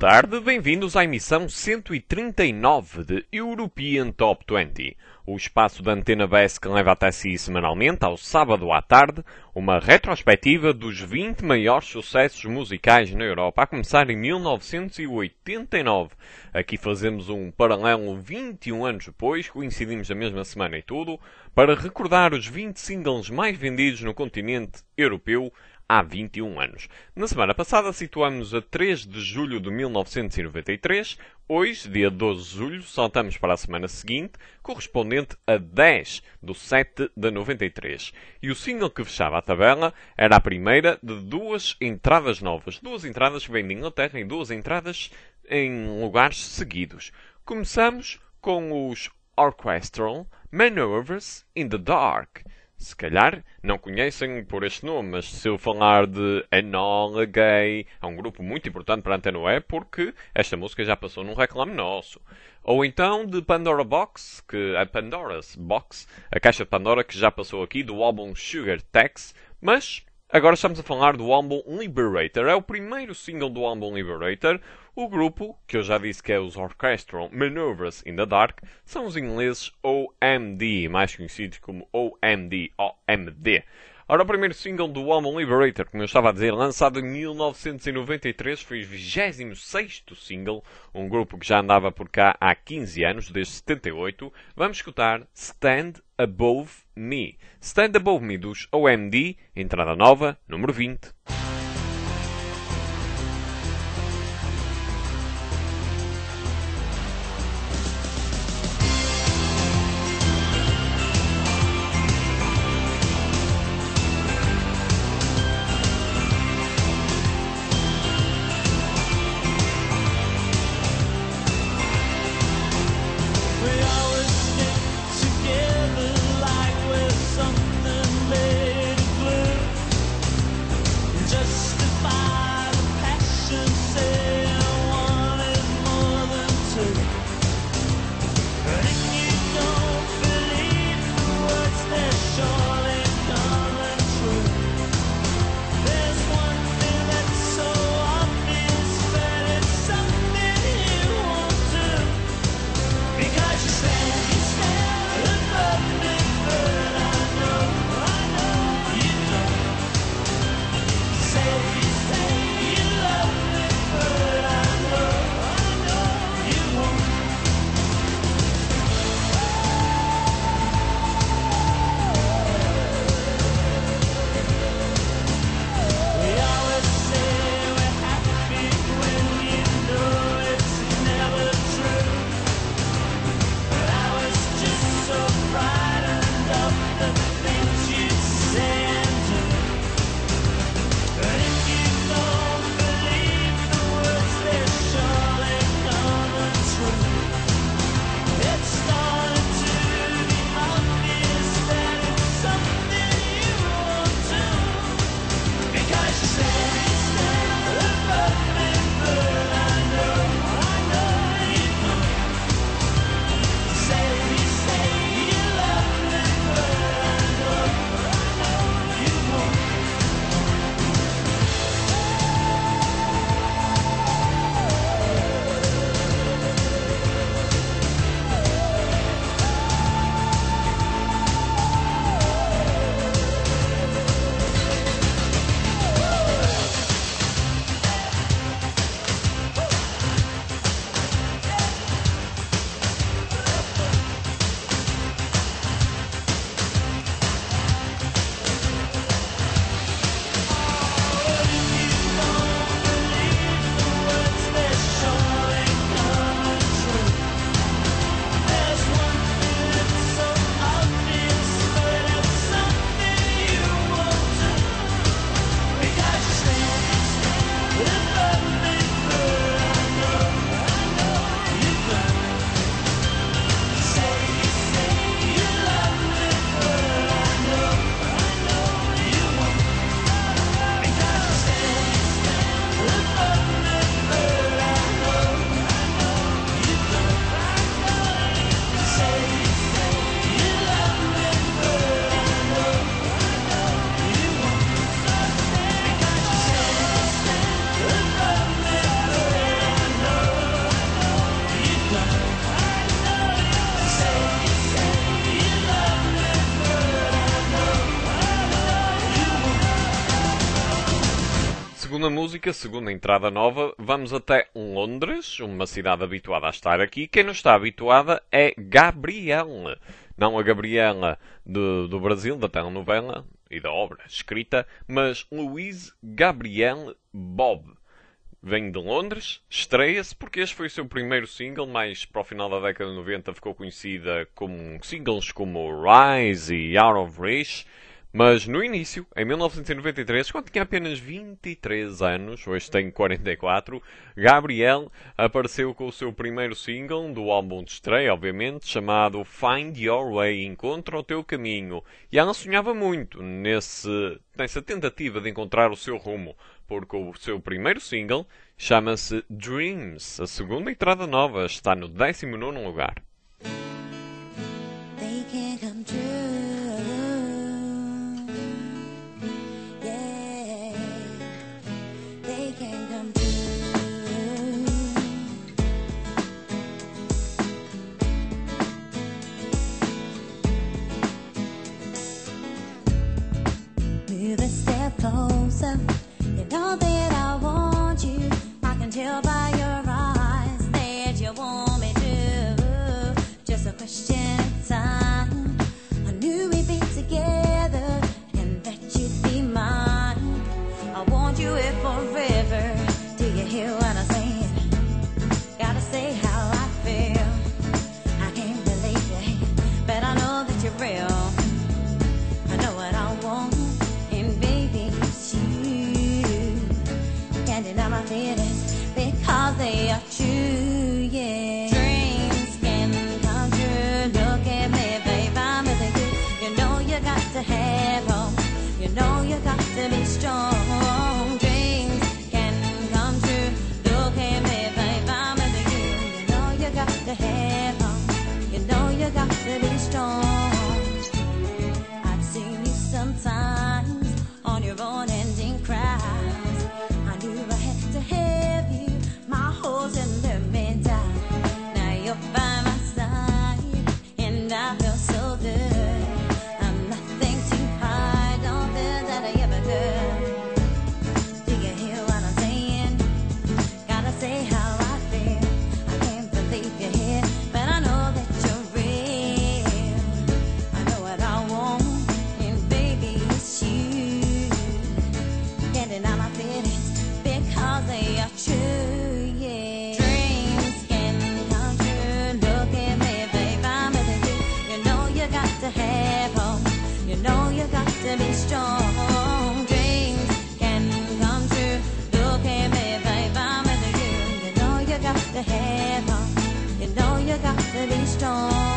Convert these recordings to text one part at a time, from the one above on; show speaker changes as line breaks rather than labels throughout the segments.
tarde, bem-vindos à emissão 139 de European Top 20, o espaço da Antena BES que leva até si semanalmente, ao sábado à tarde, uma retrospectiva dos 20 maiores sucessos musicais na Europa, a começar em 1989. Aqui fazemos um paralelo 21 anos depois, coincidimos a mesma semana e tudo, para recordar os 20 singles mais vendidos no continente europeu há 21 anos. Na semana passada situamos a 3 de julho de 1993. Hoje, dia 12 de julho, saltamos para a semana seguinte, correspondente a 10 de 7 de 93. E o single que fechava a tabela era a primeira de duas entradas novas. Duas entradas que vêm de Inglaterra e duas entradas em lugares seguidos. Começamos com os Orchestral Manoeuvres in the Dark. Se calhar não conhecem por este nome, mas se eu falar de Enola Gay, é um grupo muito importante para a Antena UE porque esta música já passou num reclame nosso. Ou então de Pandora Box, que é Pandora's Box, a caixa de Pandora que já passou aqui do álbum Sugar Tax, mas agora estamos a falar do álbum Liberator. É o primeiro single do álbum Liberator. O grupo, que eu já disse que é os Orchestral Manoeuvres in the Dark, são os ingleses OMD, mais conhecidos como OMD. Ora, o primeiro single do álbum Liberator, como eu estava a dizer, lançado em 1993, foi o 26º single, um grupo que já andava por cá há 15 anos, desde 78. Vamos escutar Stand Above Me. Stand Above Me dos OMD, entrada nova, número 20.
Just
segunda música, segunda entrada nova, vamos até Londres, uma cidade habituada a estar aqui. Quem não está habituada é Gabriela. Não a Gabriela do Brasil, da telenovela e da obra escrita, mas Louise Gabrielle Bob. Vem de Londres, estreia-se porque este foi o seu primeiro single, mais para o final da década de 90 ficou conhecida com singles como Rise e Out of Reach. Mas no início, em 1993, quando tinha apenas 23 anos, hoje tem 44, Gabrielle apareceu com o seu primeiro single do álbum de estreia, obviamente, chamado Find Your Way, Encontra o Teu Caminho. E ela sonhava muito nessa tentativa de encontrar o seu rumo, porque o seu primeiro single chama-se Dreams. A segunda entrada nova está no 19º lugar.
They can't come true. Closer, you know that I want you. I can tell by your eyes that you want me to. Just a question of time. I knew we'd be together and that you'd be mine. I want you here forever. Do you hear what I'm saying? Gotta say how I feel. I can't believe it, but I know that you're real. I know what I want. Can't deny my feelings because they are true, yeah. Dreams can come true. Look at me, babe, I'm with you. You know you got to have hope. You know you got to be strong. Dreams can come true. Look at me, babe, I'm with you. You know you got to have hope. You know you got to be strong. I've seen you sometimes on your own and in crowds. I knew I had to have you. My holes in the middle. Now you're by my side, and I feel so good. I'm nothing to hide. Don't feel that I ever could. Do you hear what I'm saying? Gotta say how I feel. I can't believe you're here, but I know that you're real. I know what I want, and baby, it's you. Can't deny my feelings because they are true, yeah. Dreams can come true. Look at me, babe, I'm with you. You know you got to have hope. You know you got to be strong. Dreams can come true. Look at me, babe, I'm with you. You know you got to have hope. You know you got to be strong.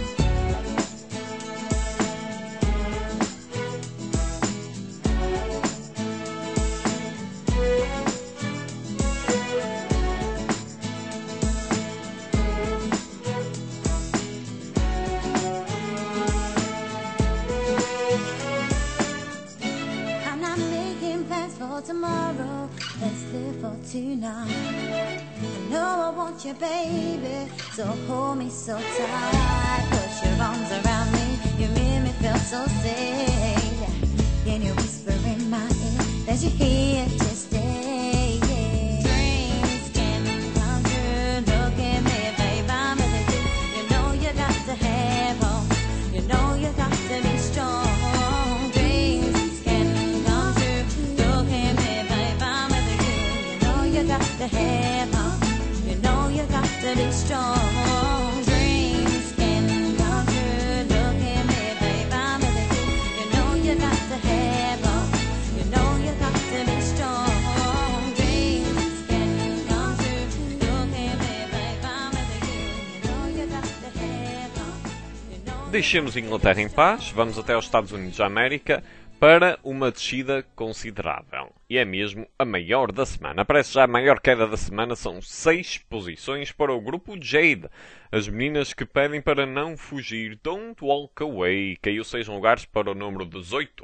Tomorrow, let's live for tonight. I know I want you, baby, so hold me so tight. Put your arms around me, you make me feel so safe. Can you whisper in my ear that you're here to stay? Yeah. Dreams can come true. Look at me, babe, I'm with you. You know you got to have hope. You know you got to be strong. To have hope. You know you got to be strong. Dreams can come true. Look at me, babe, I'm with you. You know you got to have hope. You know you got to be strong. Dreams can come true. Look at me, babe, I'm with you. You know you got to have hope.
Deixemos Inglaterra em paz, vamos até aos Estados Unidos da América para uma descida considerável. E é mesmo a maior da semana. Parece já a maior queda da semana. São 6 posições para o grupo Jade. As meninas que pedem para não fugir. Don't Walk Away. Caiu 6 lugares para o número 18.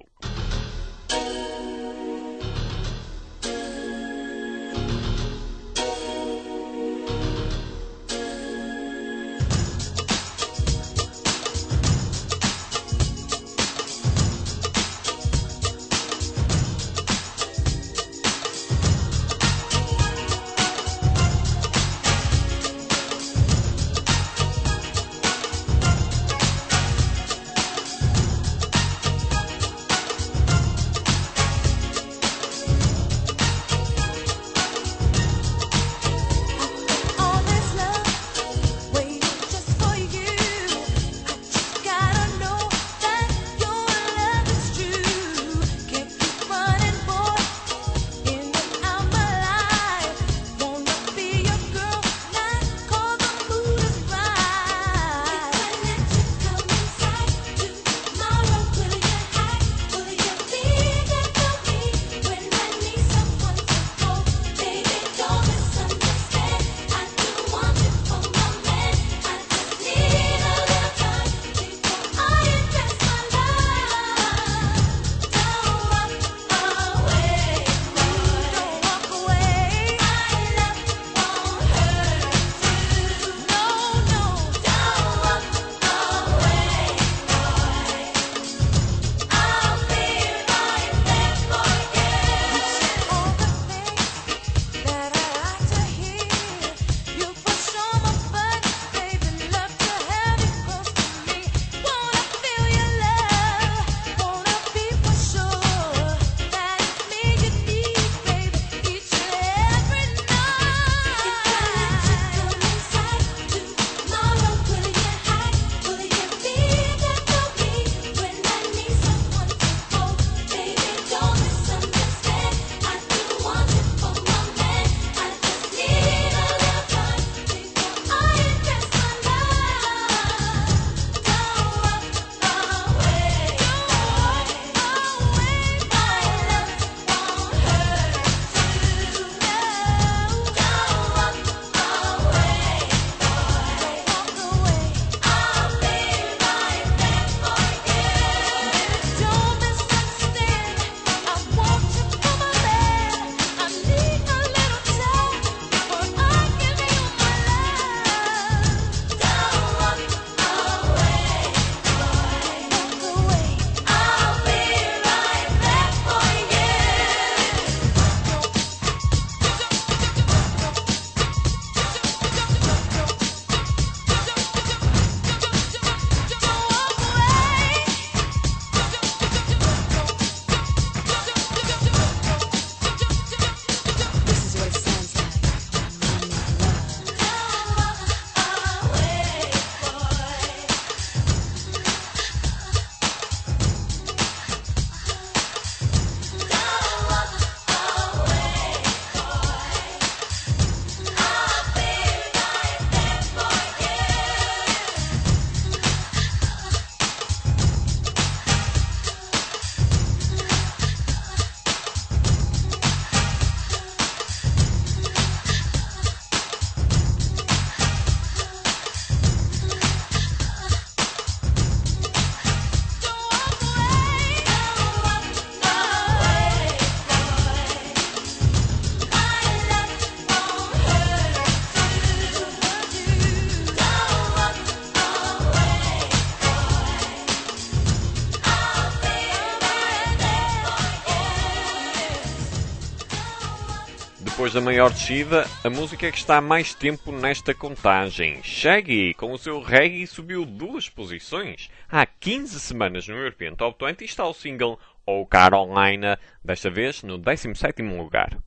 depois da maior descida, a música que está há mais tempo nesta contagem. Shaggy, com o seu reggae, subiu 2 posições. Há 15 semanas no European Top 20 está o single Oh Carolina, desta vez no 17º lugar.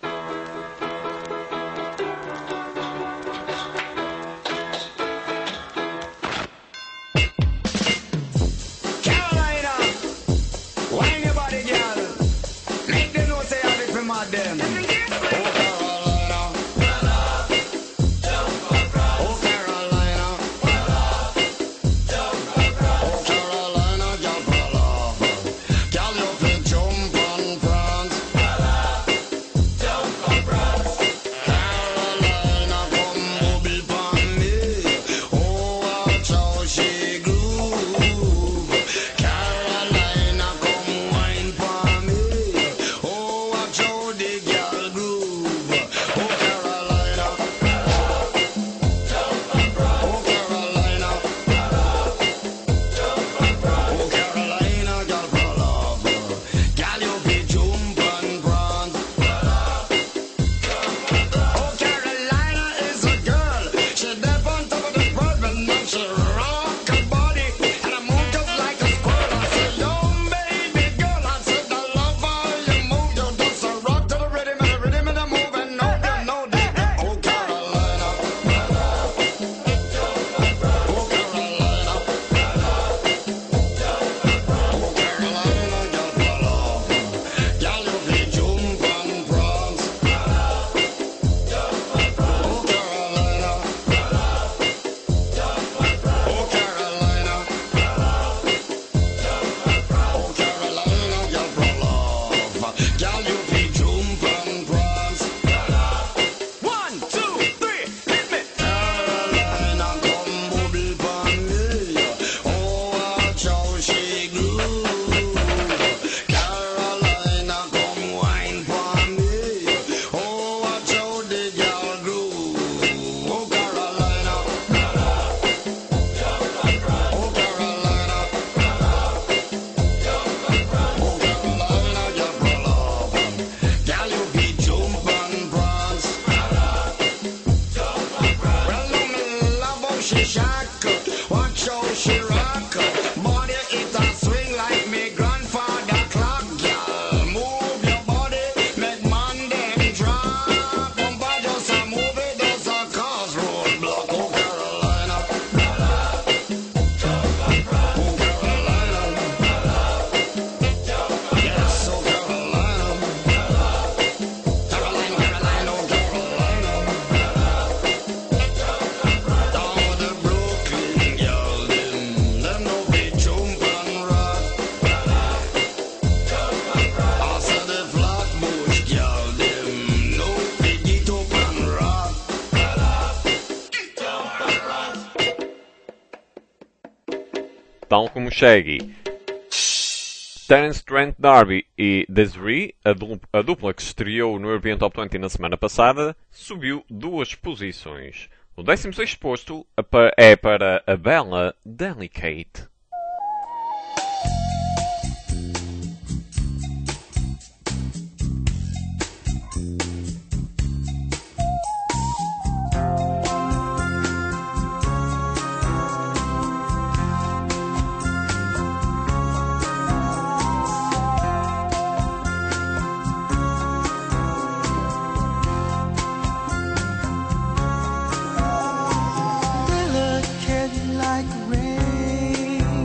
Tal como Shaggy, Terence Trent D'Arby e Desiree, a dupla que se estreou no European Top 20 na semana passada, subiu 2 posições. O 16º posto é para a bela Delicate.
Delicate like rain.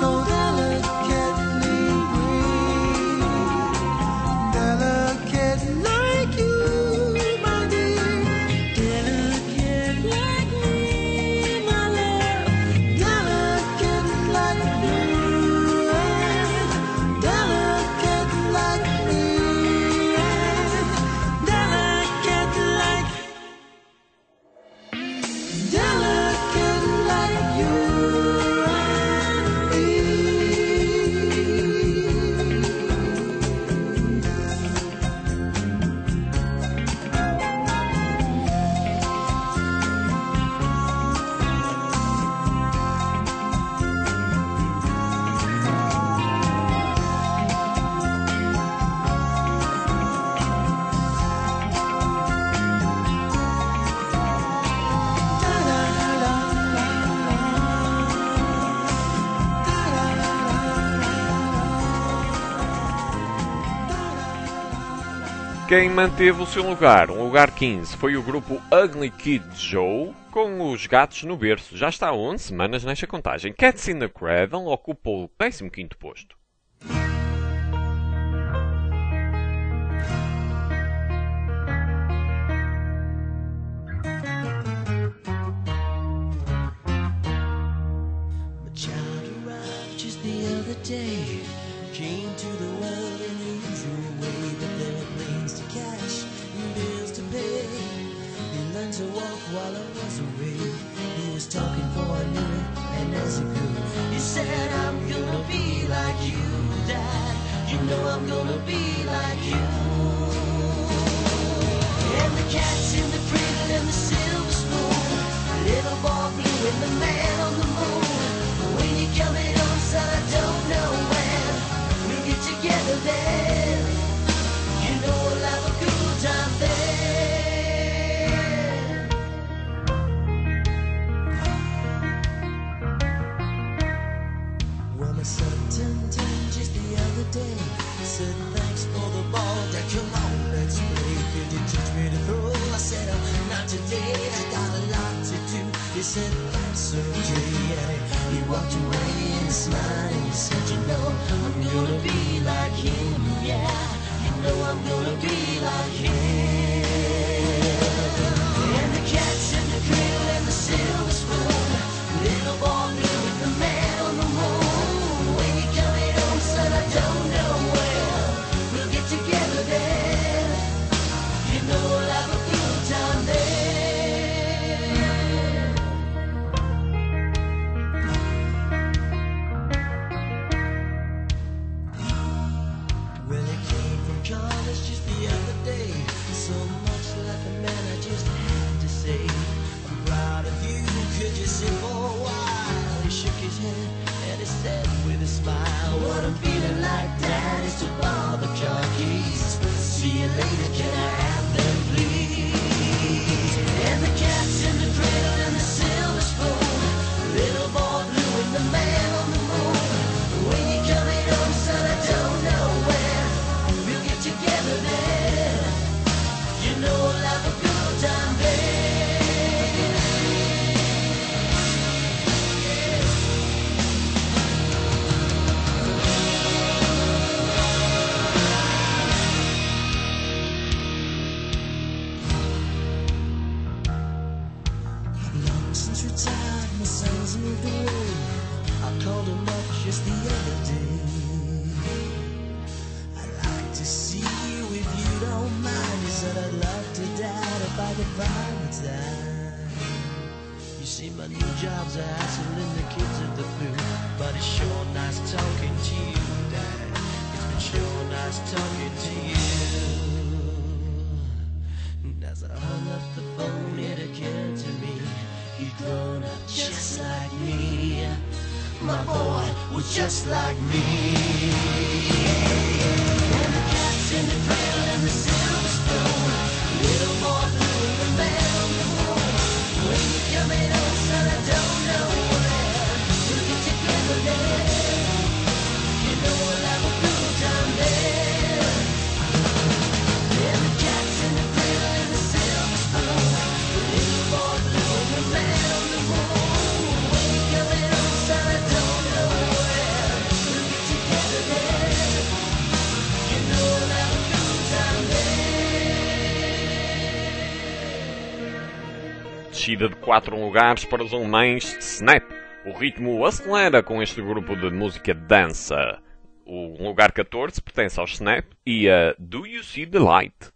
so delicately green, delicate like you, my dear, delicate like me, my love, delicate like you, delicate like me, delicate like, delicate like you and me.
Quem manteve o seu lugar, um lugar 15, foi o grupo Ugly Kid Joe, com os gatos no berço. Já está há 11 semanas nesta contagem. Cats in the Cradle ocupou o 15º posto.
My child arrived just the other day, came to the world in the usual way, but there were planes to catch and bills to pay. He learned to walk while I was away. He was talking for I knew it, and as he grew, he said, I'm gonna be like you, Dad. You know I'm gonna be like you. And the cat's in the cradle and the silver spoon, the little boy blue and the man on the moon. When you coming home, son, I don't know when we'll get together then. You know we'll have a good time then. Well, my son turned 10 just the other day. Said thanks for the ball, Dad, come on, let's play. Could you teach me to throw? I said, oh, not today, I got a lot to do. He said, that's okay, and he walked away and smiled and he said, you know, I'm gonna be like him, yeah. You know I'm gonna be like him. And the cat's in the cradle and the silver spoon, little boy blue with the man on the moon. When you coming home, son, I don't know when we'll get together then. You know we'll have a good time then. Well, he came from college just the other day. So much like a man, I just had to say, I'm proud of you, could you sit for a while? He shook his head and he said with a smile, what I'm feeling like, Dad, is to borrow the car keys. See you later, can I have them, please? And the cat's in the cradle and the silver spoon, little boy blue and the man on the moon. When you coming home, son, I don't know when we'll get together then. You know we'll have a good time then. Long since retired, my son's moved away. I called him up just the other day. I'd like to see you if you don't mind. He said I'd love to, Dad, if I could find the time. You see, my new job's a hassle and the kids are the flu, but it's sure nice talking to you, Dad. It's been sure nice talking to you. And as I hung up the phone, it occurred to me, he'd grown up just like me. My boy was just like me. And the cat's in the cradle and the silver spoon, little boy blue and the man on the moon. When you coming home, son, I don't know when we'll get together then. You know we'll have a good time then. And the cat's in the cradle and the silver spoon, little boy blue and the man on the moon. When you coming home, son, I don't know when
descida de 4 lugares para os alemães Snap. O ritmo acelera com este grupo de música dança. O lugar 14 pertence ao Snap e a Do You See the Light?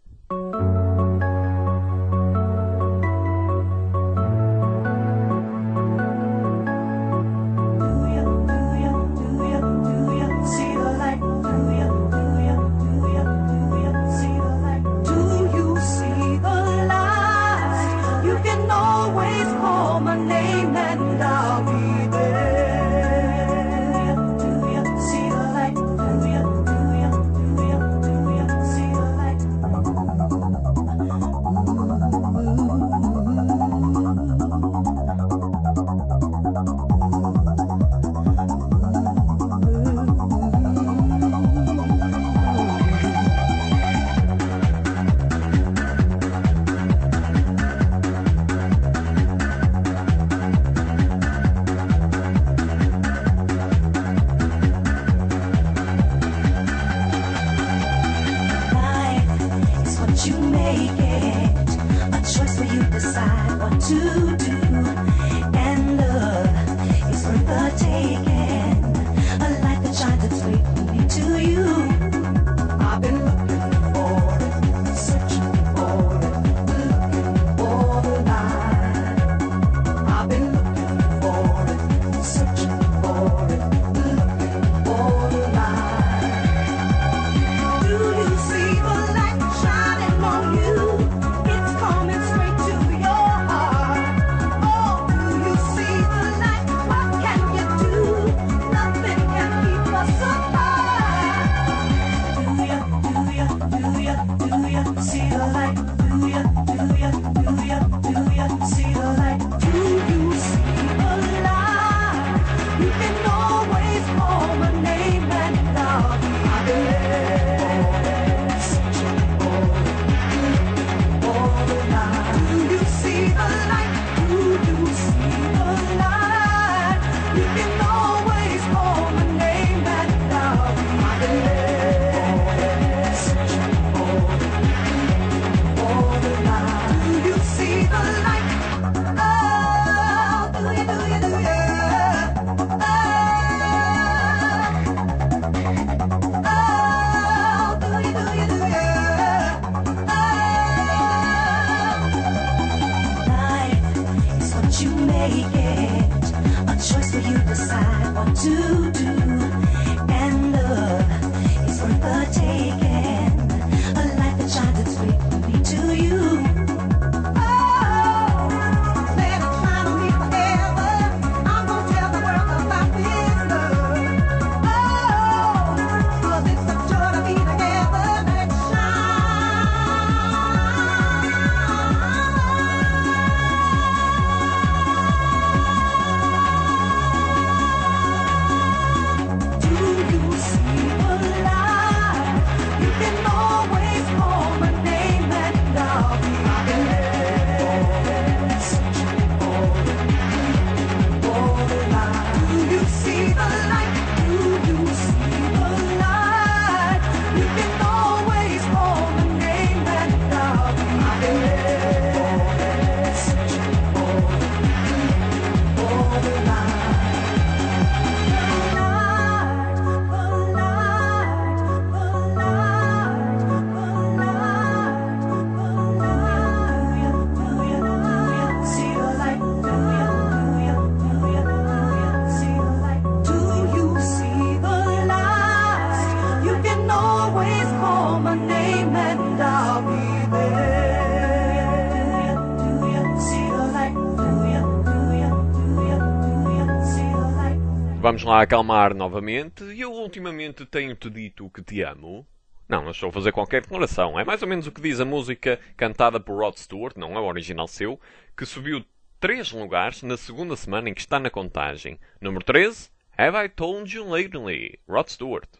Vamos lá acalmar novamente. E eu ultimamente tenho-te dito que te amo? Não estou a fazer qualquer declaração. É mais ou menos o que diz a música cantada por Rod Stewart, não é o original seu, que subiu 3 lugares na segunda semana em que está na contagem. Número 13, Have I Told You Lately? Rod Stewart.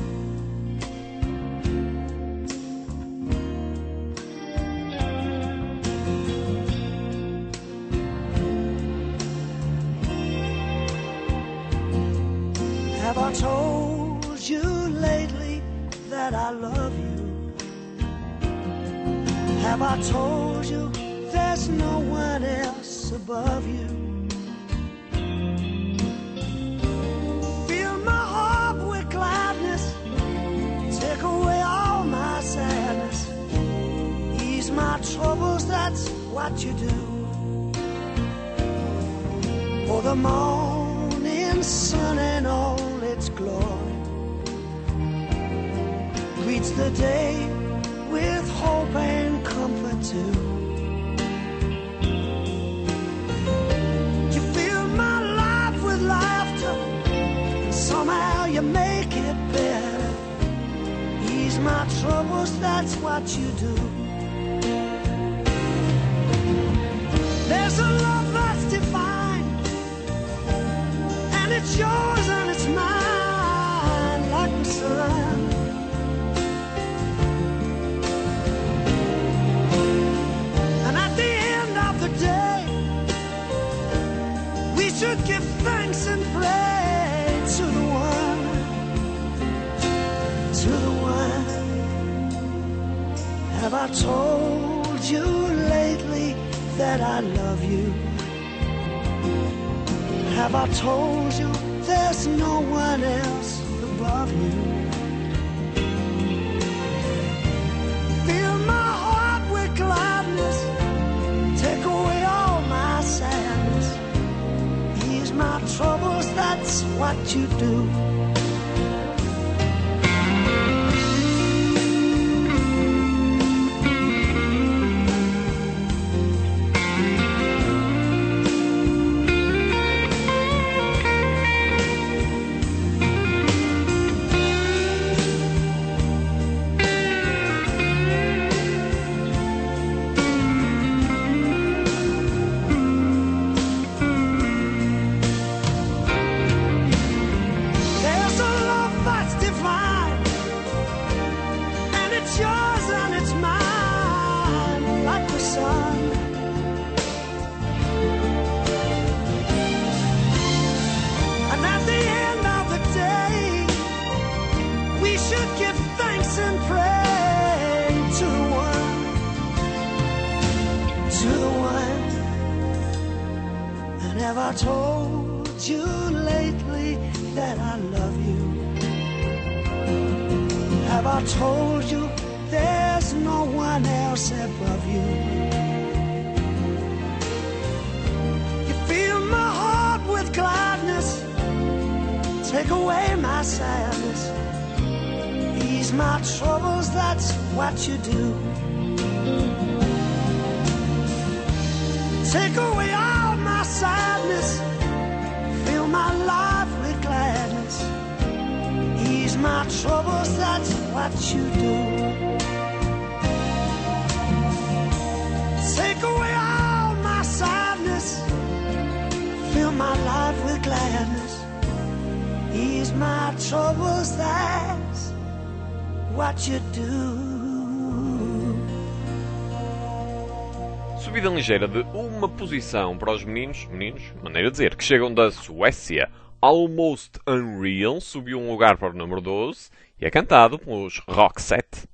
Have I told you lately that I love you? Have I told you there's no one else else above you. Fill my heart with gladness, take away all my sadness, ease my troubles, that's what you do. For the morning sun and all its glory greets the day with hope and comfort too. You fill my life with laughter, and somehow you make it better. Ease my troubles, that's what you do. There's a love that's divine, and it's yours and it's mine, like the sun. And at the end of the day, we should give thanks and pray to the one, to the one. Have I told you lately that I love you? Have I told you there's no one else above you? Fill my heart with gladness, take away all my sadness, ease my troubles, that's what you do. There's a love that's divine, and it's yours and it's mine, like the sun. And at the end of the day, we should give thanks and pray to the one, to the one. And have I told you lately that I love you? Have I told you there's no one else above you? You fill my heart with gladness, take away my sadness, ease my troubles, that's what you do. Take away all my sadness, fill my life with gladness, ease my troubles, that's what you do. Take away all my sadness, fill my life with gladness, ease my troubles, that's what you do.
Subida ligeira de uma posição para os meninos, maneira de dizer, que chegam da Suécia. Almost Unreal subiu um lugar para o número 12 e é cantado pelos Roxette.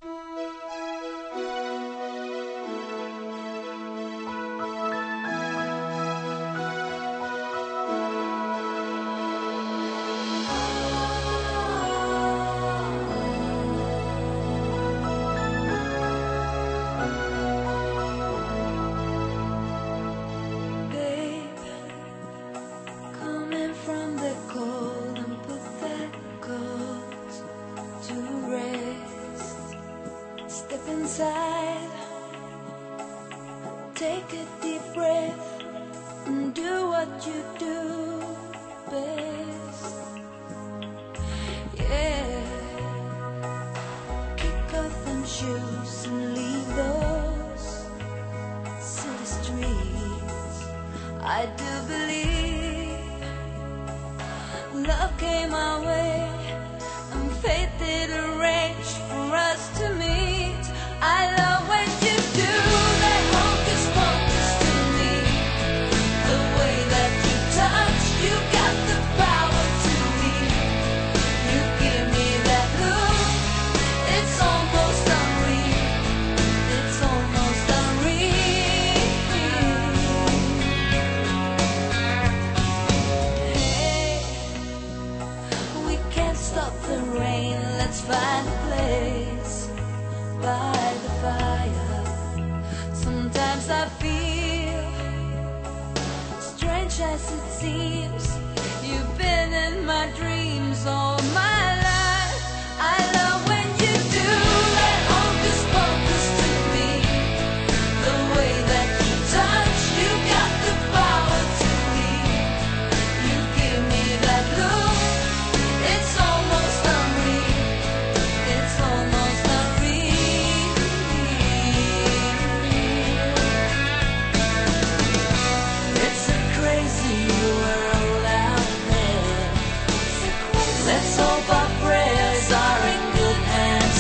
Coming from the cold and put that coat to rest. Step inside, take a deep breath, and do what you do best. Yeah, kick off them shoes and leave those city streets. I do believe love came our way, and fate did arrange for us to meet. I love when you do that hocus pocus to me. The way that you touch, you got the power to me. You give me that look, it's almost unreal. It's almost unreal. stop the rain, let's find a place by the fire. Sometimes I feel strange as it seems. You've been in my dreams all my life. I love when you do that hocus pocus to me. The way that you touch, you got the power to heal. You give me that look, it's almost unreal. It's almost unreal. It's a crazy world out there. Let's hope our prayers are in good hands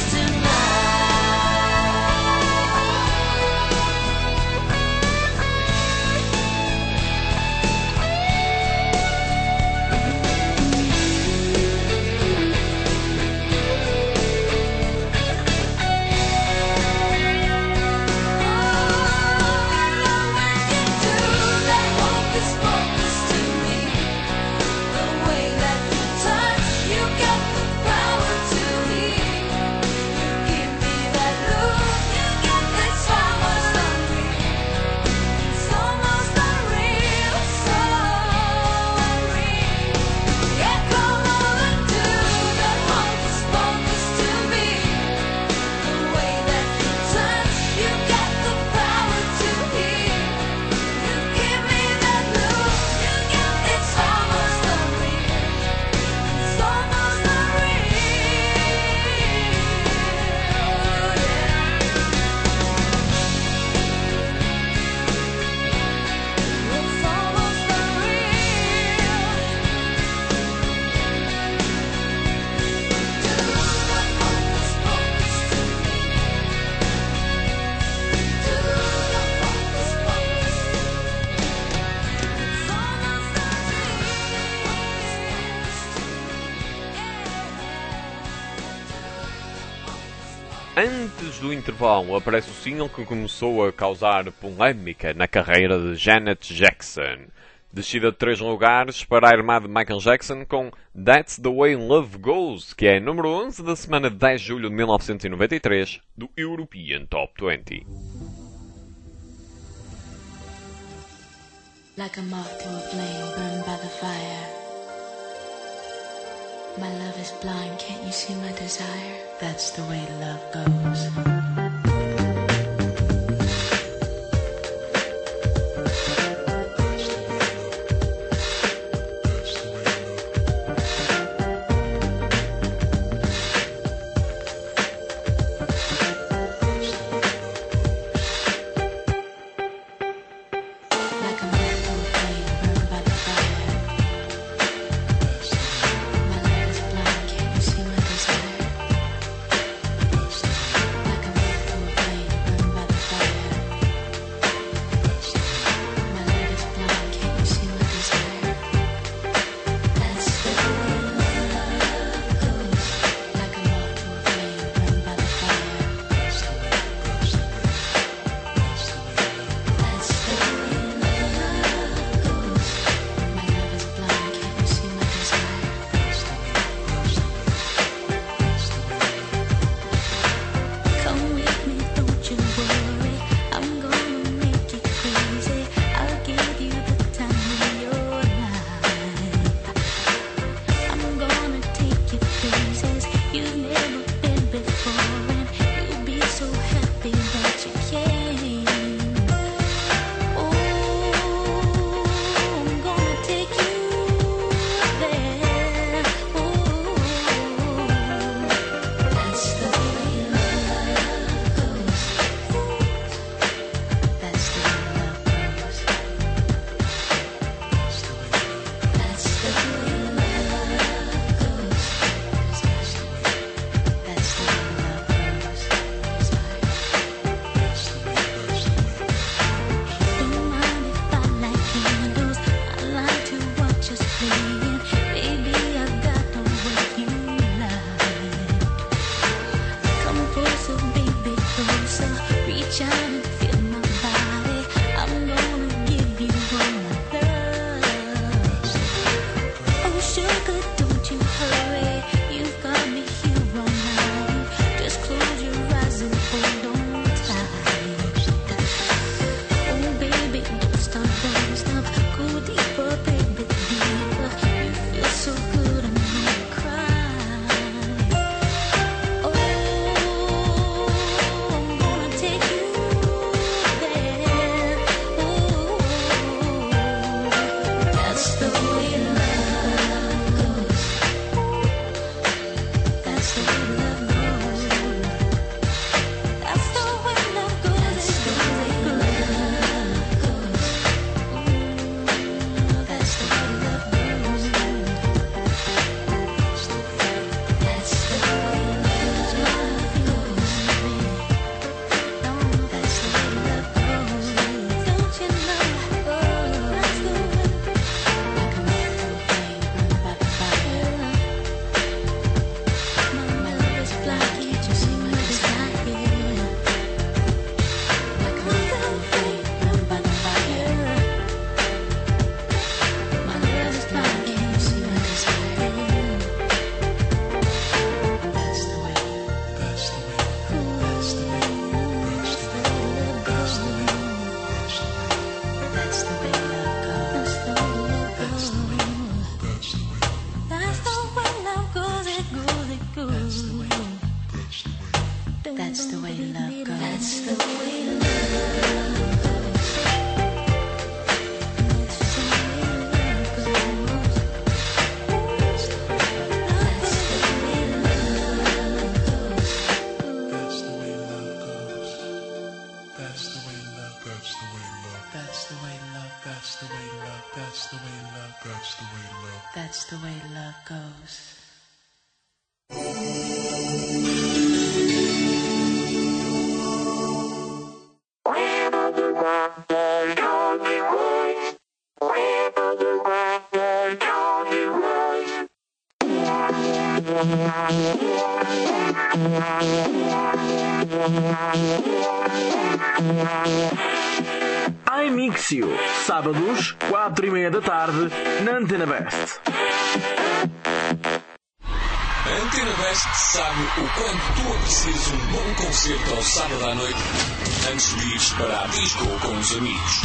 Antes do intervalo, aparece o single que começou a causar polémica na carreira de Janet Jackson. Descida de 3 lugares para a irmã de Michael Jackson com That's the Way Love Goes, que é número 11 da semana de 10 de julho de 1993 do European Top 20.
Like a moth to a flame burned by the fire. My love is blind, can't you see my desire? That's the way love goes. Like a moth to a flame burned by the fire. My love is blind, can't you see my desire? Like a moth to a
iMixio, sábados, 4:30 da tarde, na Antena Best.
A Antena Best sabe o quanto tu aprecias um bom concerto ao sábado à noite antes de ires para a disco com os amigos.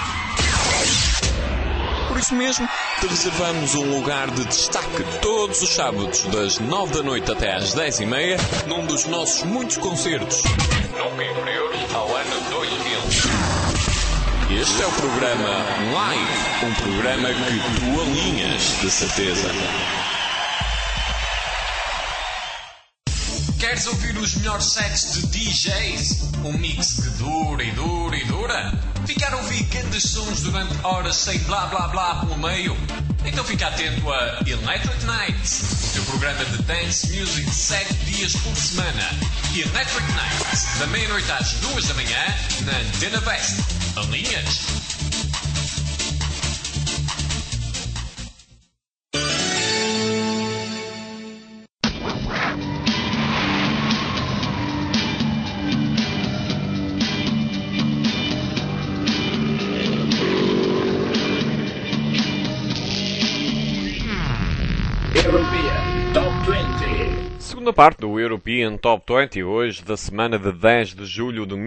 Por isso mesmo, te reservamos um lugar de destaque todos os sábados das 9 da noite até às 10:30 num dos nossos muitos concertos. Nunca inferiores ao ano 2000. Este é o programa Live, um programa que tu alinhas, de certeza. Queres ouvir os melhores sets de DJs? Um mix que dura e dura e dura? Ficar a ouvir grandes sons durante horas sem blá blá blá pelo meio? Então fica atento a Electric Nights, o teu programa de dance music 7 dias por semana. Electric Nights, da meia-noite às 2 da manhã, na Antena Best. Alinhas?
Segunda parte do European Top 20, hoje da semana de 10 de julho de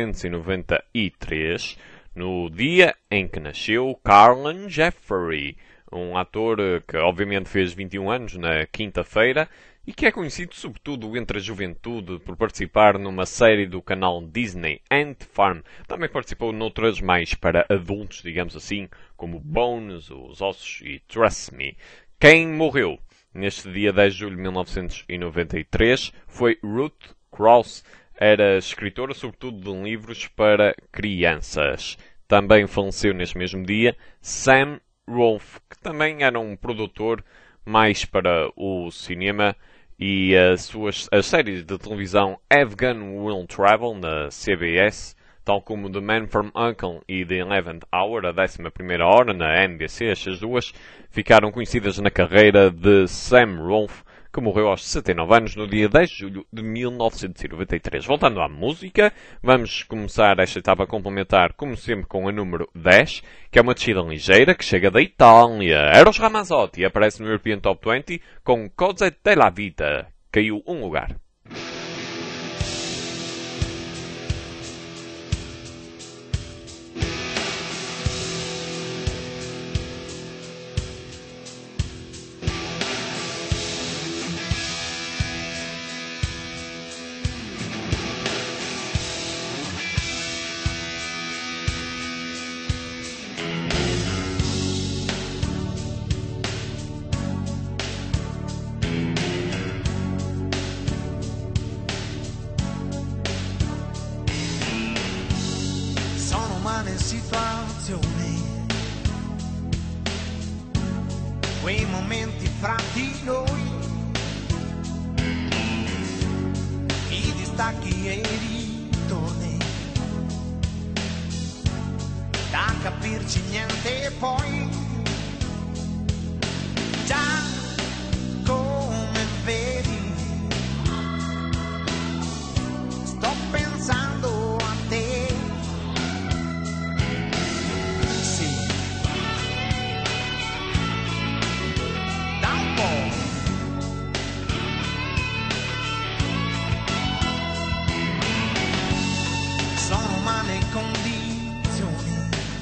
1993, no dia em que nasceu Colin Jeffrey, um ator que obviamente fez 21 anos na quinta-feira e que é conhecido sobretudo entre a juventude por participar numa série do canal Disney, Ant Farm. Também participou noutras mais para adultos, digamos assim, como Bones, Os Ossos e Trust Me. Quem morreu neste dia 10 de julho de 1993 foi Ruth Krauss. Era escritora sobretudo de livros para crianças. Também faleceu neste mesmo dia Sam Rolfe, que também era um produtor mais para o cinema, e as séries de televisão Have Gun Will Travel na CBS, tal como The Man from U.N.C.L.E. e The 11th Hour, a 11ª hora, na NBC, estas duas ficaram conhecidas na carreira de Sam Rolfe, que morreu aos 69 anos no dia 10 de julho de 1993. Voltando à música, vamos começar esta etapa complementar, como sempre, com a número 10, que é uma descida ligeira que chega da Itália. Eros Ramazzotti aparece no European Top 20 com Cose della Vita. Caiu um lugar.
situazioni, quei momenti fra di noi, i distacchi e i ritorni, da capirci niente e poi già come vedi sto pensando a te. Condizioni,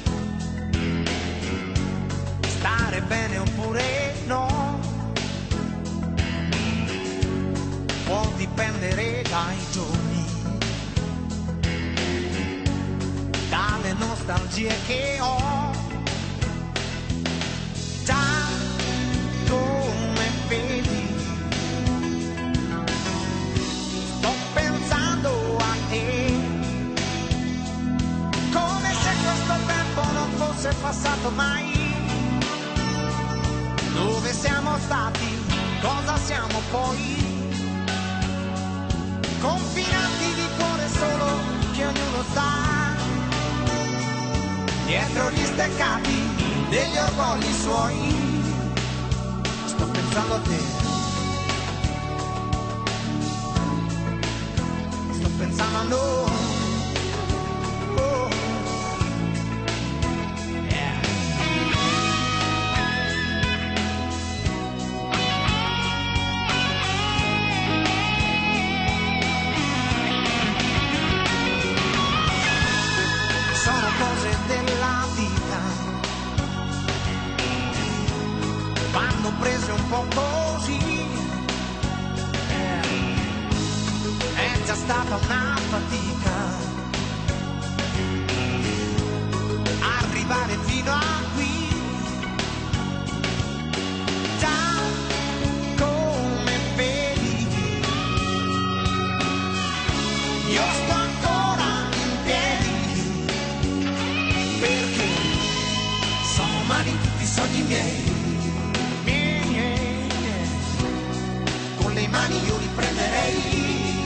stare bene oppure no, può dipendere dai giorni, dalle nostalgie che ho, già come vedi sto pensando a te. Non fosse passato mai. Dove siamo stati? Cosa siamo poi? Confinati di cuore solo che ognuno sta dietro gli steccati degli orgogli suoi. Sto pensando a te. a noi. Oh. Yeah. Sono cose della vita, vanno prese un po' così. È già stata una fatica arrivare fino a qui. Già come vedi, io sto ancora in piedi, perché sono umani tutti i sogni miei. Con le mani io li prenderei.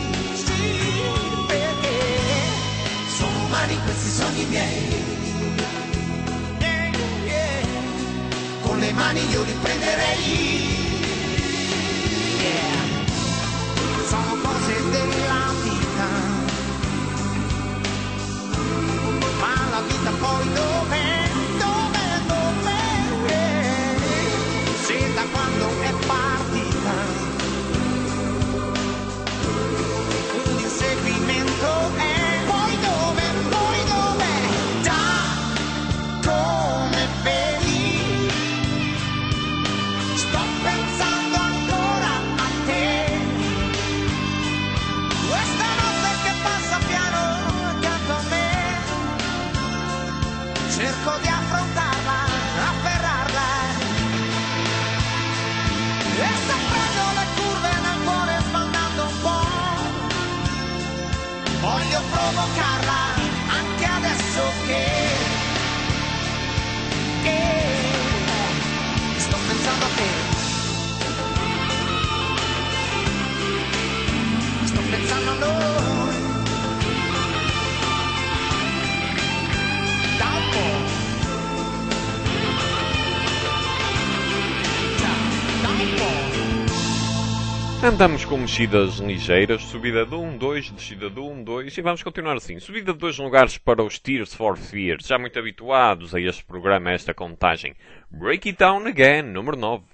Questi sogni miei, con le mani io li prenderei. Sono cose della vita, ma la vita poi dov'è? Se da quando è partita un inseguimento è. Cerco di affrontarla, afferrarla, e sto prendo le curve nel cuore sbandando un po'. Voglio provocarla anche adesso che sto pensando a te. Sto pensando a noi.
Andamos com mexidas ligeiras, subida de 1-2, descida de 1-2 e vamos continuar assim. Subida de 2 lugares para os Tears for Fears, já muito habituados a este programa, a esta contagem. Break It Down Again, número 9.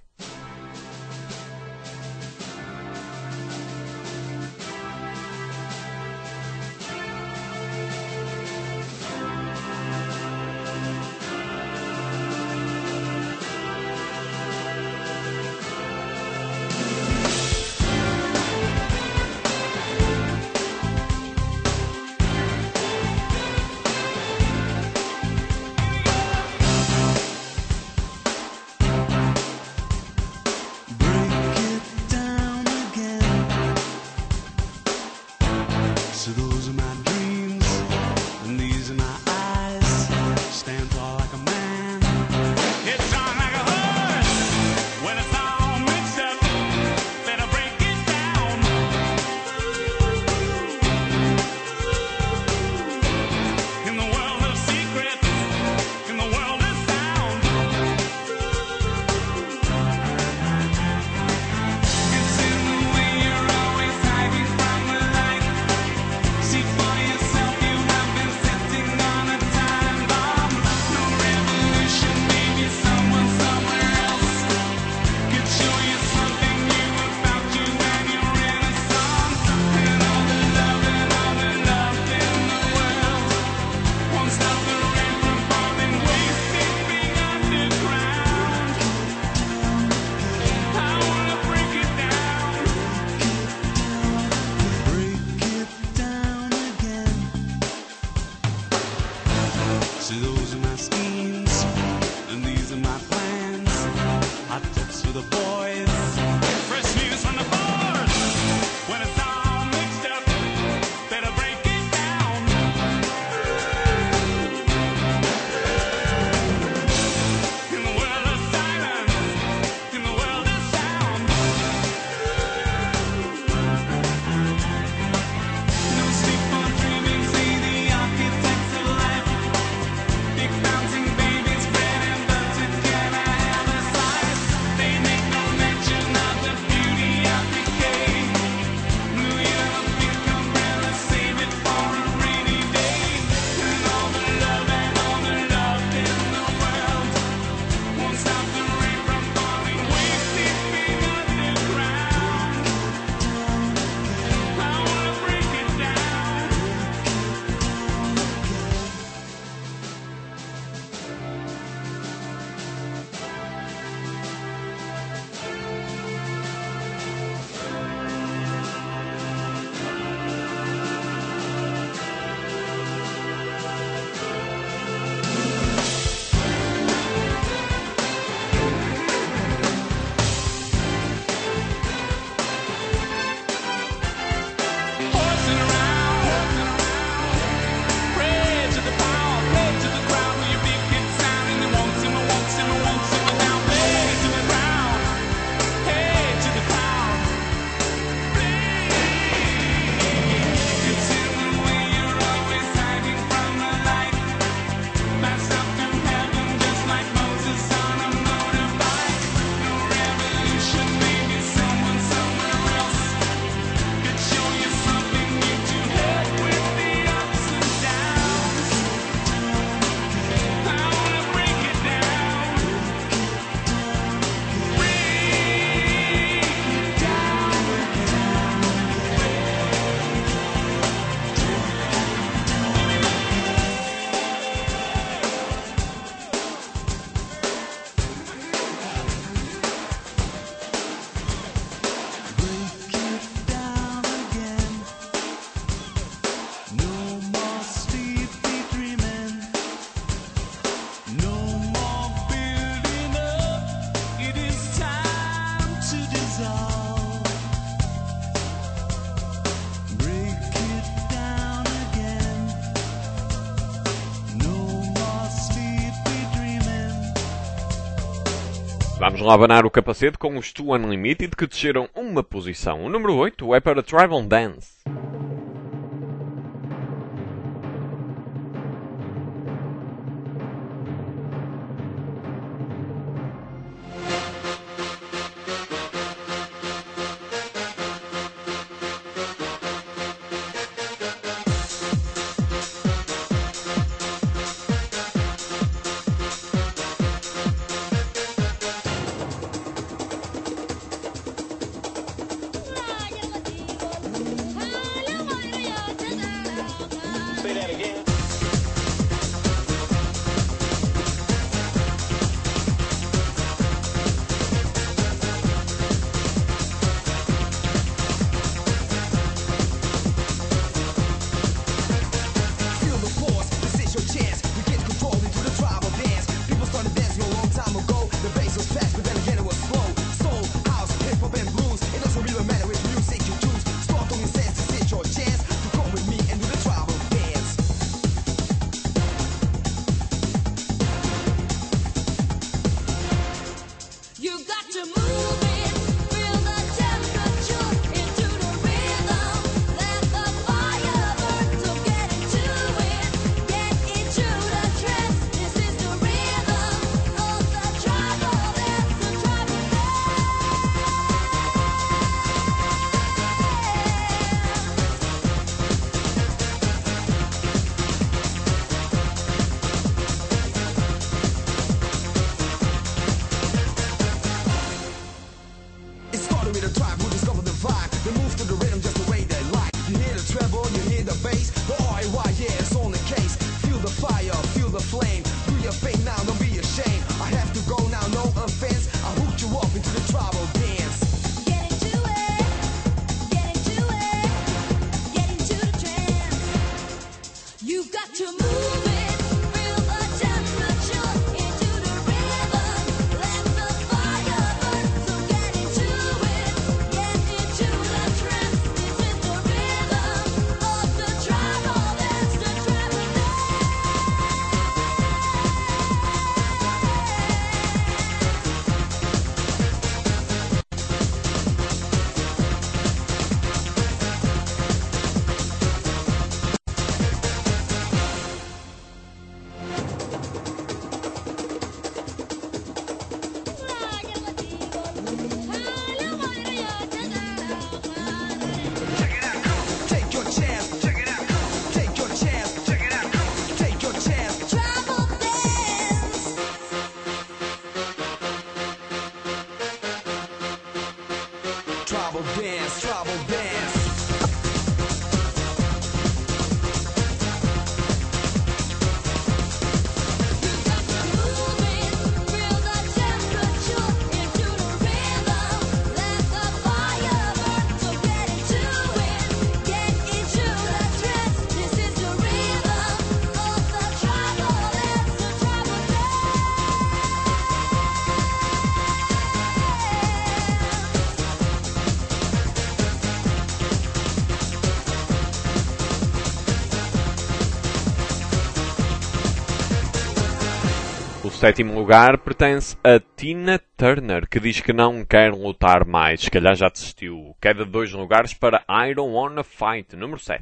Vamos lá abanar o capacete com os Two Unlimited que desceram uma posição. O número 8 é para Tribal Dance. O sétimo lugar pertence a Tina Turner, que diz que não quer lutar mais. Se calhar já desistiu. Queda de 2 lugares para I Don't Wanna Fight, número 7.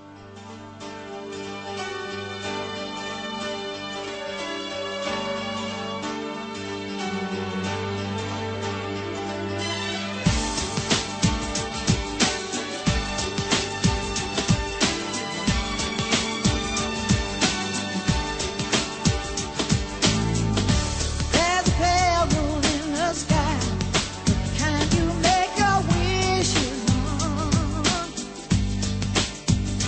There's a pale moon in the sky. Can you make your wishes on?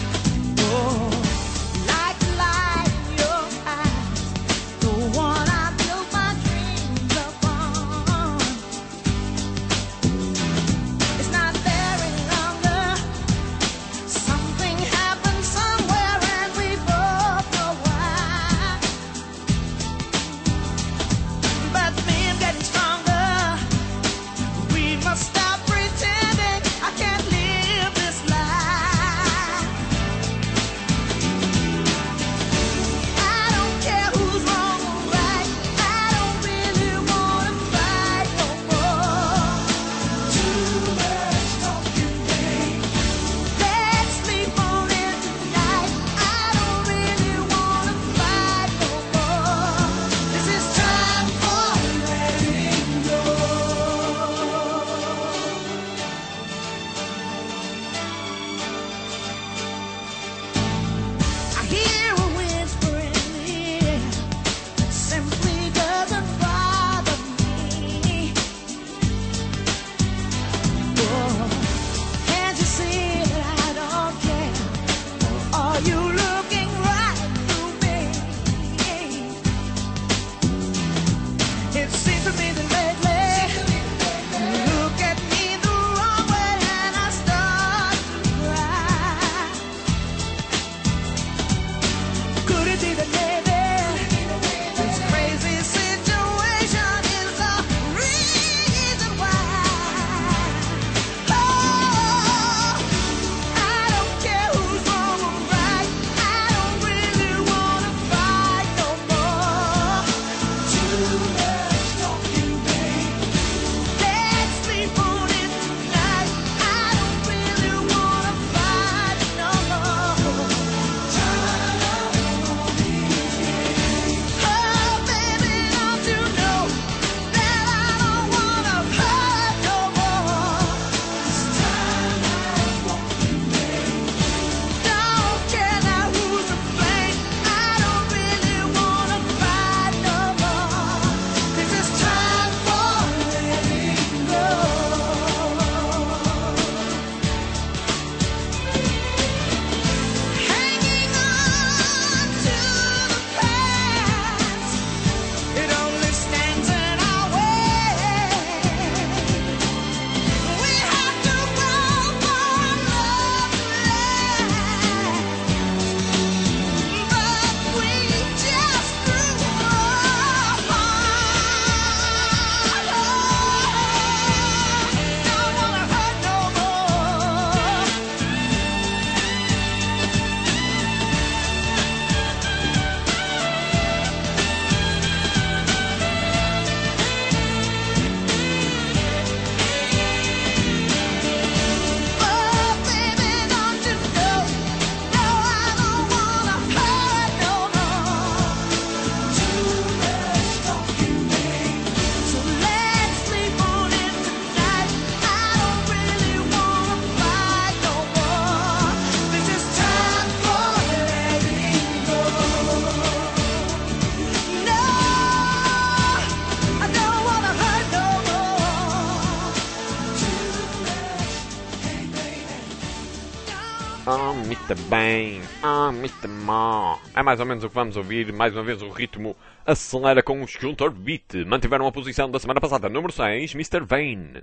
Oh, Mr. Bem, oh, Mr. Mo. É mais ou menos o que vamos ouvir. Mais uma vez o ritmo acelera com o Scooter Beat. Mantiveram a posição da semana passada, número 6, Mr. Vane.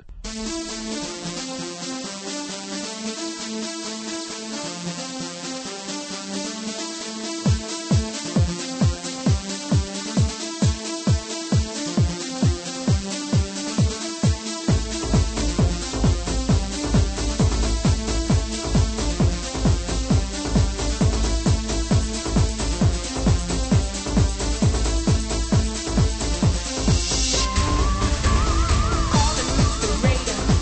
Calling Mr. Radar.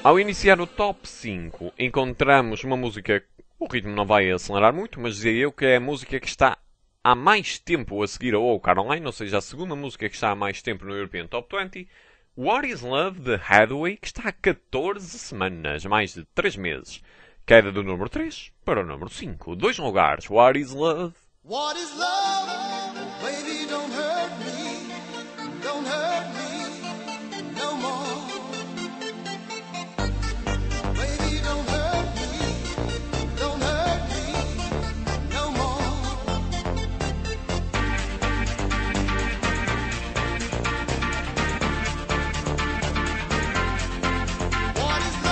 Ao iniciar o top 5, encontramos uma música, o ritmo não vai acelerar muito, mas dizia eu que é a música que está há mais tempo a seguir a Oh Caroline, ou seja, a segunda música que está há mais tempo no European Top 20. What is Love, de Hathaway, que está há 14 semanas, mais de 3 meses. Queda do número 3 para o número 5, 2 lugares. What is Love?
What is love? Baby, don't hurt me. Don't hurt me no more. Baby, don't hurt me. Don't hurt me no more. What is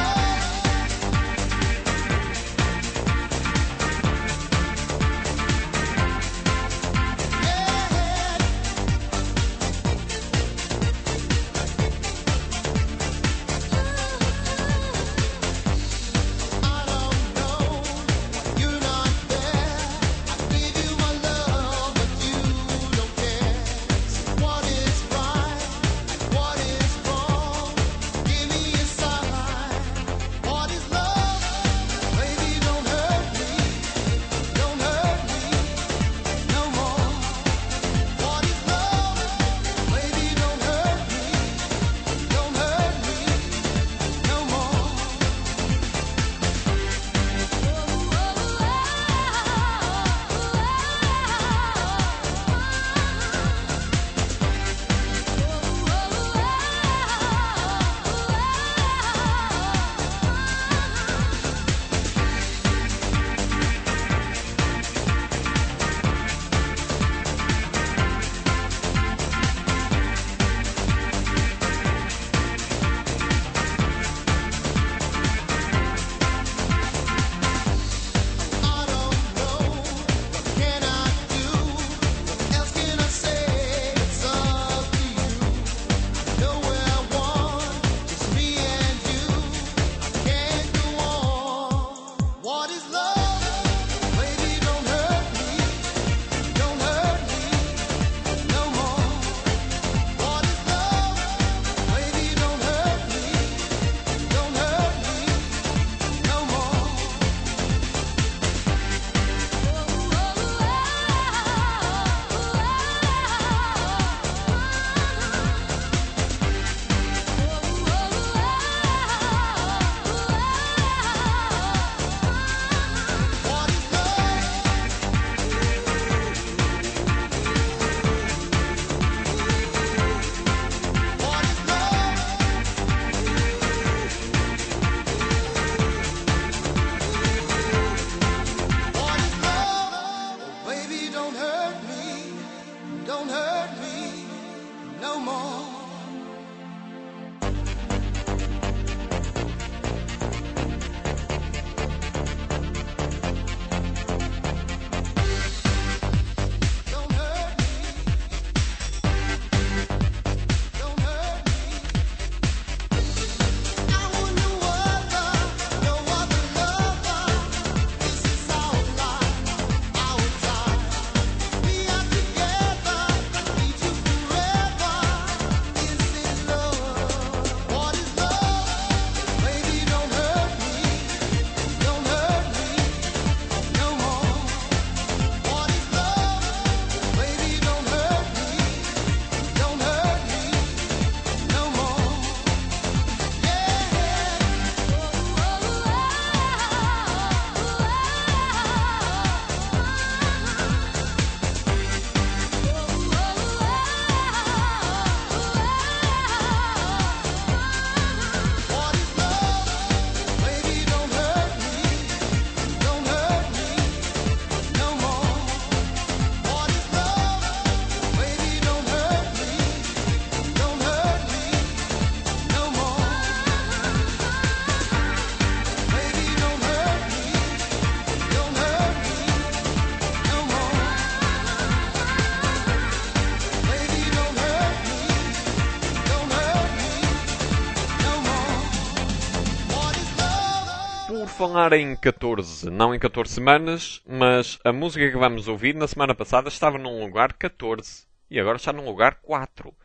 falar em 14, não em 14 semanas, mas a música que vamos ouvir na semana passada estava num lugar 14 e agora está num lugar 4.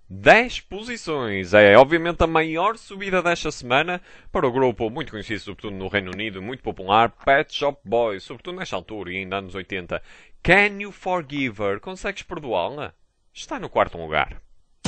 10 posições. É obviamente a maior subida desta semana para o grupo muito conhecido, sobretudo no Reino Unido, muito popular, Pet Shop Boys, sobretudo nesta altura e ainda anos 80. Can You Forgive Her? Consegues perdoá-la? Está no quarto lugar.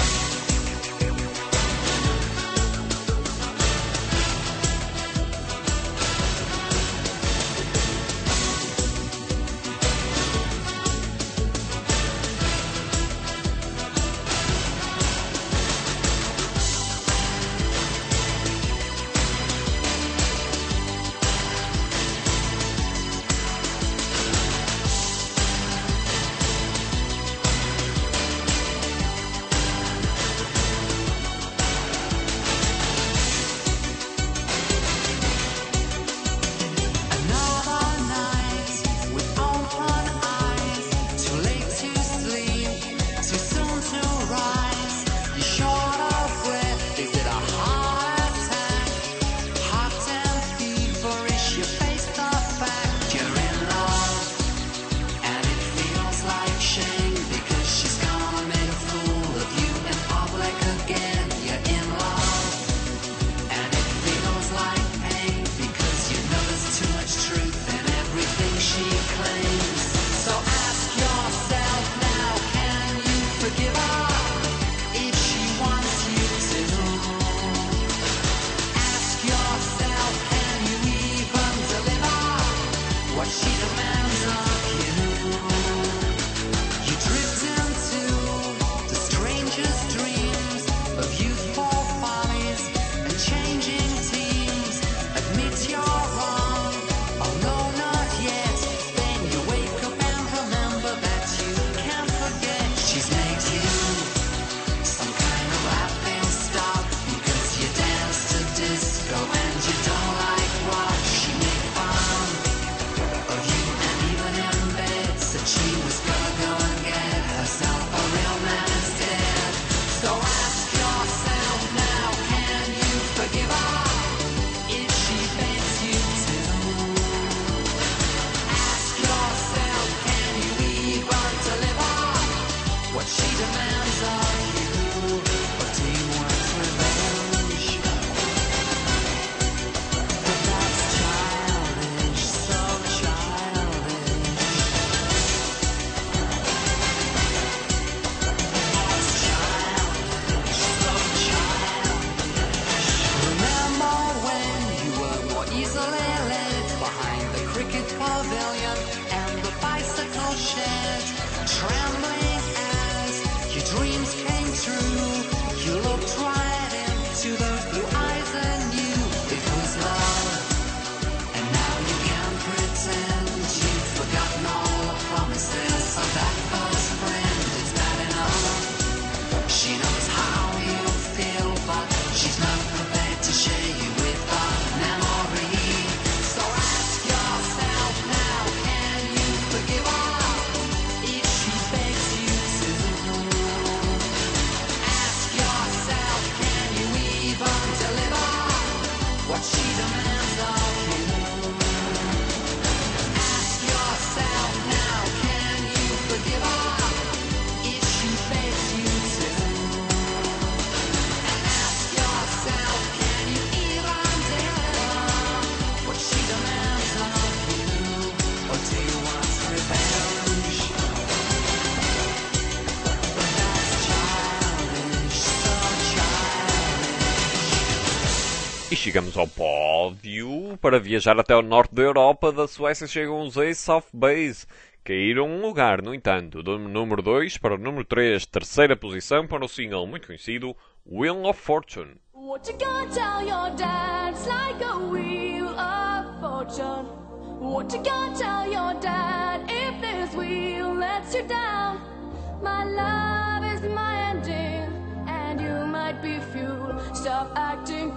E chegamos ao pódio. Para viajar até o norte da Europa, da Suécia chegam os Ace of Base. Caíram um lugar, no entanto, do número 2 para o número 3, terceira posição para o single muito conhecido, Wheel of Fortune.
What you gonna tell your dad? It's like a wheel of fortune. What you gonna tell your dad if this wheel lets you down? My love is my ending, and you might be fuel. Stop acting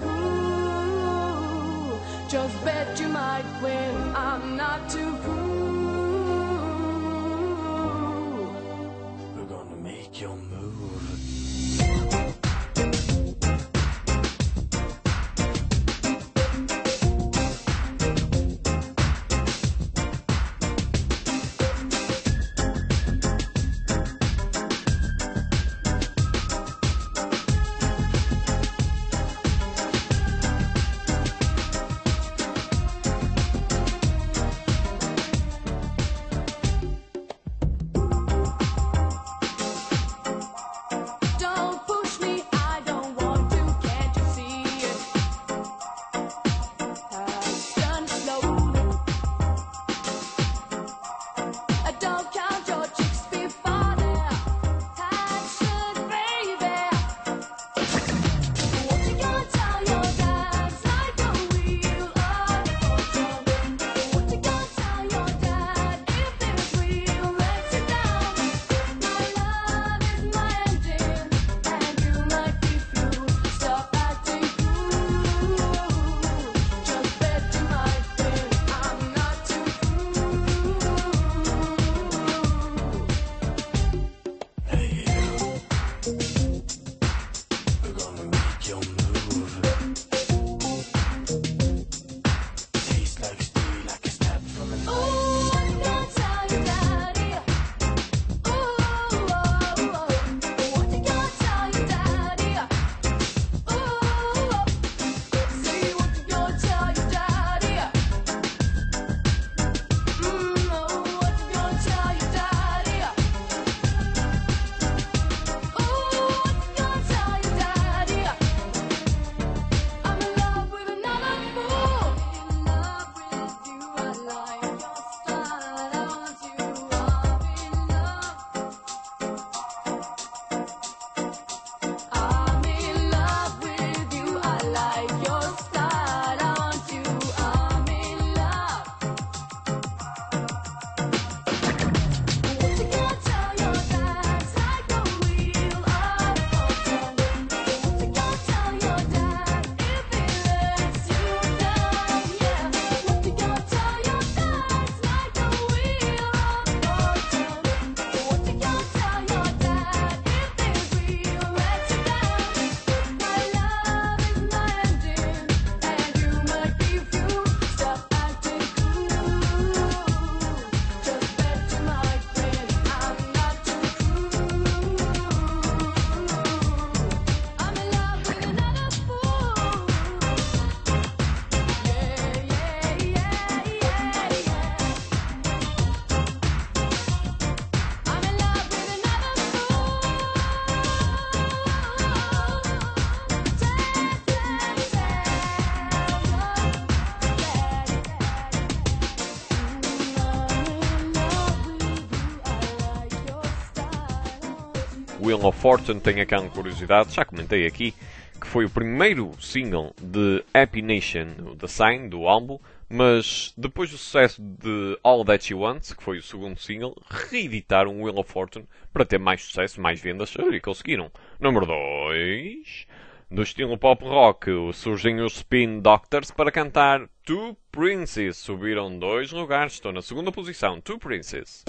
cool. Just bet you might win. I'm not too cool.
We're gonna make your move.
Wheel of Fortune tem aquela curiosidade, já comentei aqui, que foi o primeiro single de Happy Nation, The Sign, do álbum, mas depois do sucesso de All That She Wants, que foi o segundo single, reeditaram Wheel of Fortune para ter mais sucesso, mais vendas, e conseguiram. Número 2... Do estilo pop rock, surgem os Spin Doctors para cantar Two Princes. Subiram 2 lugares, estou na segunda posição, Two Princes.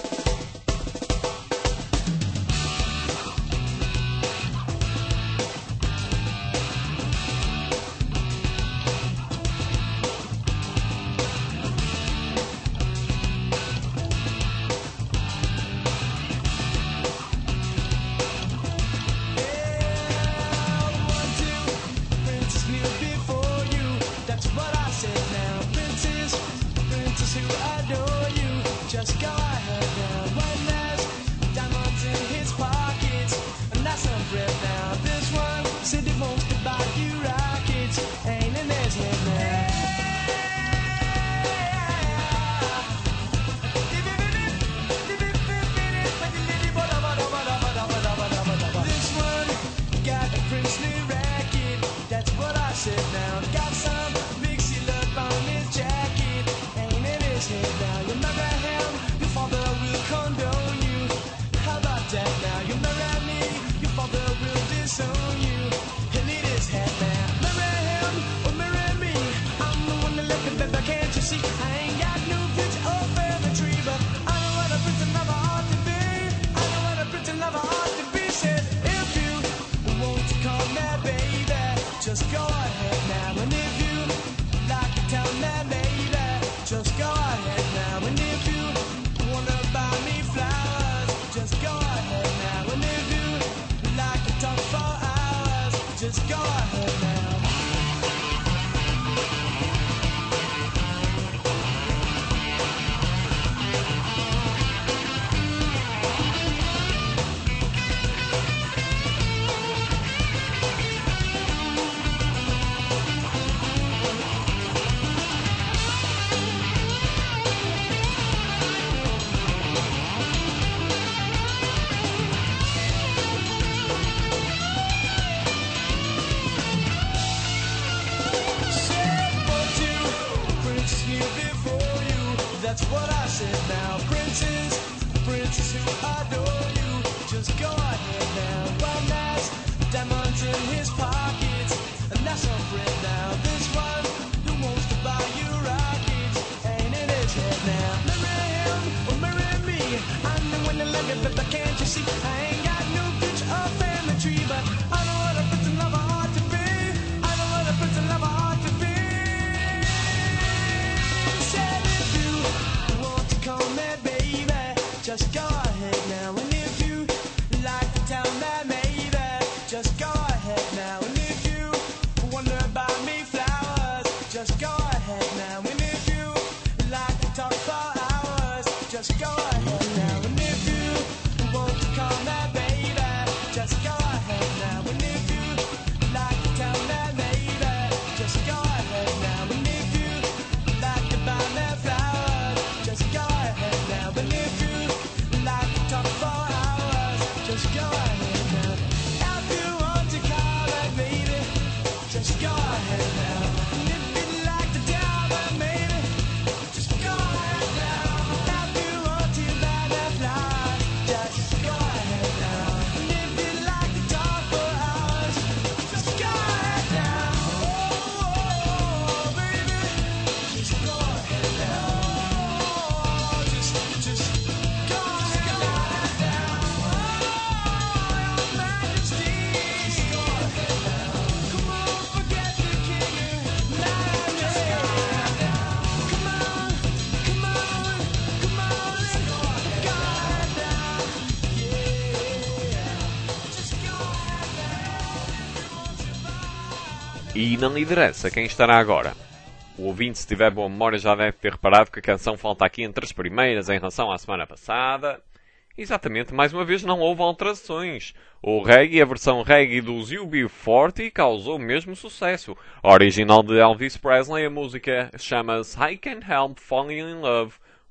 E na liderança, quem estará agora? O ouvinte, se tiver boa memória, já deve ter reparado que a canção falta aqui entre as primeiras em relação à semana passada. Exatamente, mais uma vez não houve alterações. O reggae, a versão reggae dos UB40, causou mesmo sucesso. A original de Elvis Presley, a música chama-se I Can't Help Falling in Love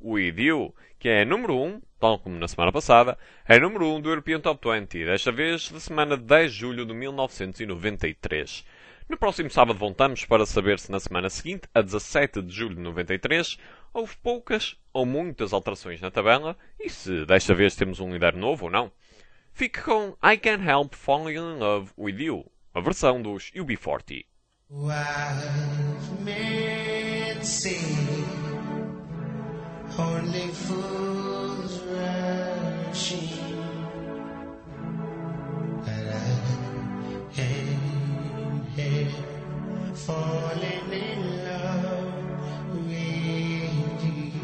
With You, que é número 1, tal como na semana passada, é número 1 do European Top 20, desta vez da semana de 10 de julho de 1993. No próximo sábado voltamos para saber se na semana seguinte, a 17 de julho de 93, houve poucas ou muitas alterações na tabela e se desta vez temos um líder novo ou não. Fique com I Can't Help Falling in Love With You, a versão dos UB40.
Wise men say only fools rush in, but I ain't here falling in love with you.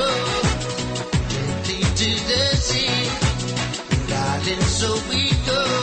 So we go.